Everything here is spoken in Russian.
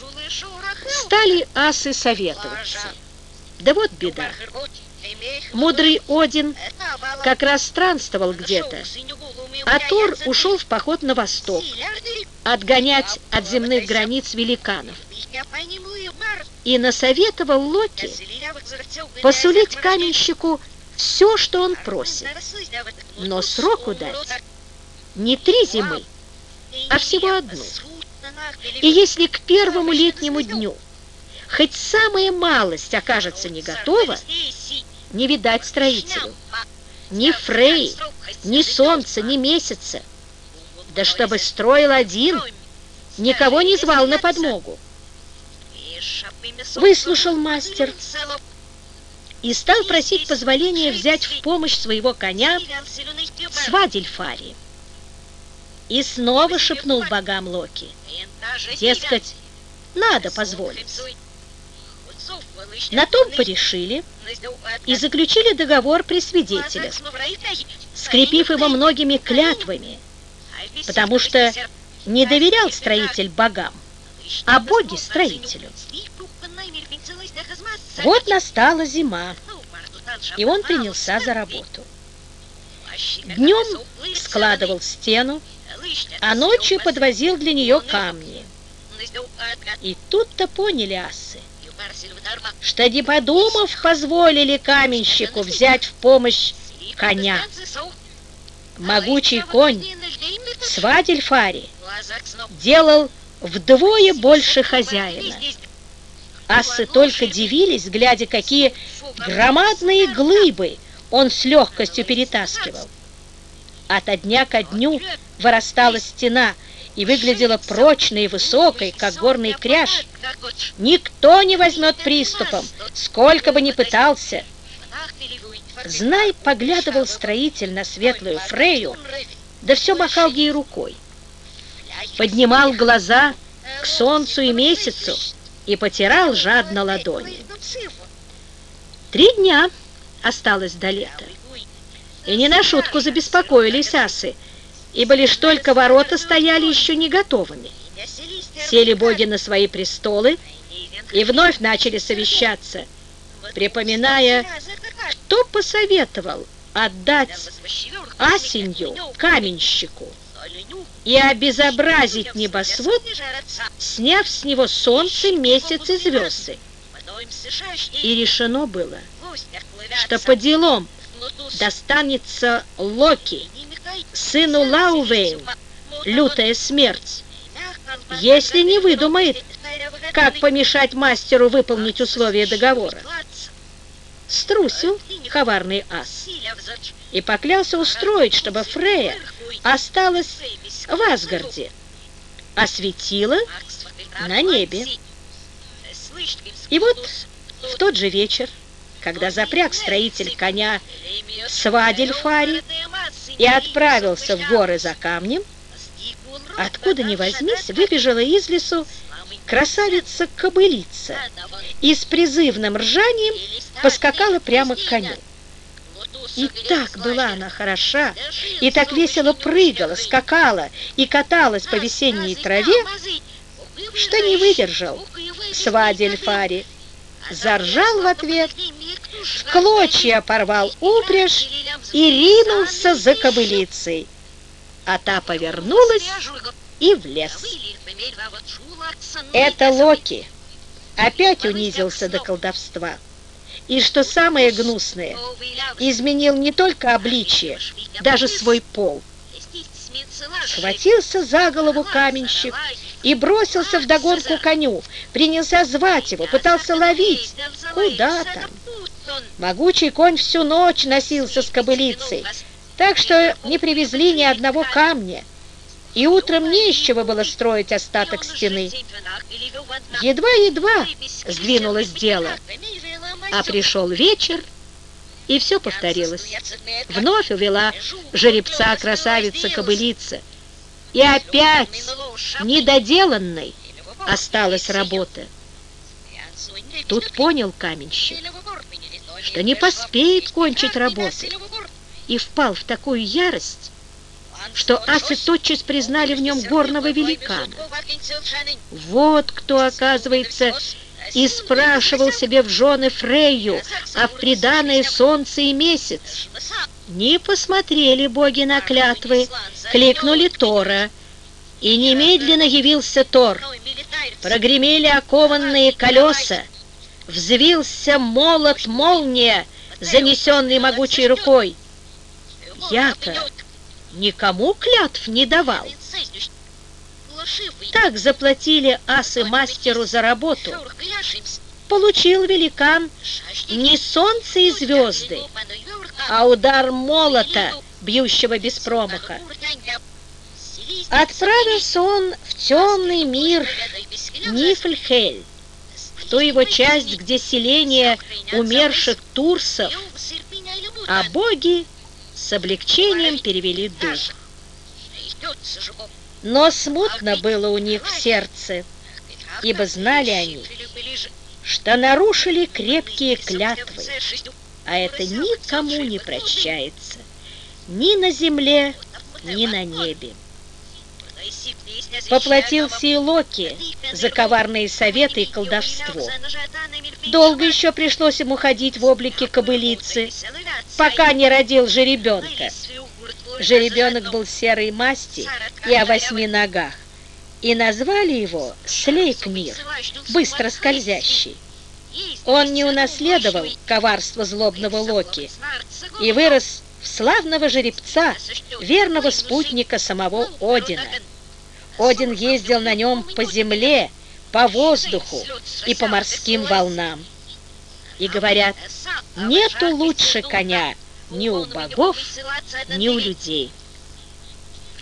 Стали асы советоваться. Да вот беда. Мудрый Один как раз странствовал где-то, а Тор ушел в поход на восток, отгонять от земных границ великанов. И насоветовал Локи посулить каменщику все, что он просит, но сроку дать не 3 зимы, а всего 1. И если к первому летнему дню хоть самая малость окажется не готова, не видать строителю ни Фреи, ни солнца, ни месяца. Да чтобы строил один, никого не звал на подмогу. Выслушал мастер и стал просить позволения взять в помощь своего коня Свадильфари. И снова шепнул богам Локи, дескать, надо позволить. На том порешили и заключили договор при свидетелях, скрепив его многими клятвами, потому что не доверял строитель богам, а боги строителю. Вот настала зима, и он принялся за работу. Днем складывал стену, а ночью подвозил для нее камни. И тут-то поняли асы, что, не подумав, позволили каменщику взять в помощь коня. Могучий конь Свадильфари делал вдвое больше хозяина. Асы только дивились, глядя, какие громадные глыбы он с легкостью перетаскивал. Ото дня ко дню вырастала стена и выглядела прочной и высокой, как горный кряж. Никто не возьмет приступом, сколько бы ни пытался. Знай, поглядывал строитель на светлую Фрею, да все махал ей рукой. Поднимал глаза к солнцу и месяцу и потирал жадно ладони. 3 дня осталось до лета, и не на шутку забеспокоились асы, ибо лишь только ворота стояли еще не готовыми. Сели боги на свои престолы и вновь начали совещаться, припоминая, кто посоветовал отдать осенью каменщику и обезобразить небосвод, сняв с него солнце, месяц и звезды. И решено было, что по делам достанется Локи, сыну Лаувейн, лютая смерть, если не выдумает, как помешать мастеру выполнить условия договора. Струсил коварный ас и поклялся устроить, чтобы Фрея осталась в Асгарде, а светила на небе. И вот в тот же вечер, когда запряг строитель коня Свадильфари и отправился в горы за камнем, откуда ни возьмись, выбежала из лесу красавица-кобылица и с призывным ржанием поскакала прямо к коню. И так была она хороша, и так весело прыгала, скакала и каталась по весенней траве, что не выдержал Свадильфари, заржал в ответ, в клочья порвал упряжь и ринулся за кобылицей, а та повернулась и в лес. Это Локи опять унизился до колдовства. И что самое гнусное, изменил не только обличие, даже свой пол. Схватился за голову каменщик и бросился вдогонку коню, принялся звать его, пытался ловить. Куда там? Могучий конь всю ночь носился с кобылицей, так что не привезли ни одного камня, и утром не из чего было строить остаток стены. Едва-едва сдвинулось дело, а пришел вечер, и все повторилось. Вновь увела жеребца красавица-кобылица, и опять недоделанной осталась работа. Тут понял каменщик, что не поспеет кончить работу, и впал в такую ярость, что асы тотчас признали в нем горного великана. Вот кто, оказывается, и спрашивал себе в жены Фрейю, а в приданое солнце и месяц. Не посмотрели боги на клятвы, кликнули Тора, и немедленно явился Тор. Прогремели окованные колеса, взвился молот-молния, занесенный могучей рукой. Я-то никому клятв не давал. Так заплатили асы мастеру за работу. Получил великан не солнце и звезды, а удар молота, бьющего без промаха. Отправился он в темный мир Нифльхель, в ту его часть, где селение умерших турсов, а боги с облегчением перевели дух. Но смутно было у них в сердце, ибо знали они, что нарушили крепкие клятвы, а это никому не прощается, ни на земле, ни на небе. Поплатился и Локи за коварные советы и колдовство. Долго еще пришлось ему ходить в облике кобылицы, пока не родил жеребенка. Жеребенок был серой масти и о 8 ногах, и назвали его Слейпнир, быстро скользящий. Он не унаследовал коварство злобного Локи и вырос в славного жеребца, верного спутника самого Одина. Один ездил на нем по земле, по воздуху и по морским волнам. И говорят, нету лучше коня ни у богов, ни у людей.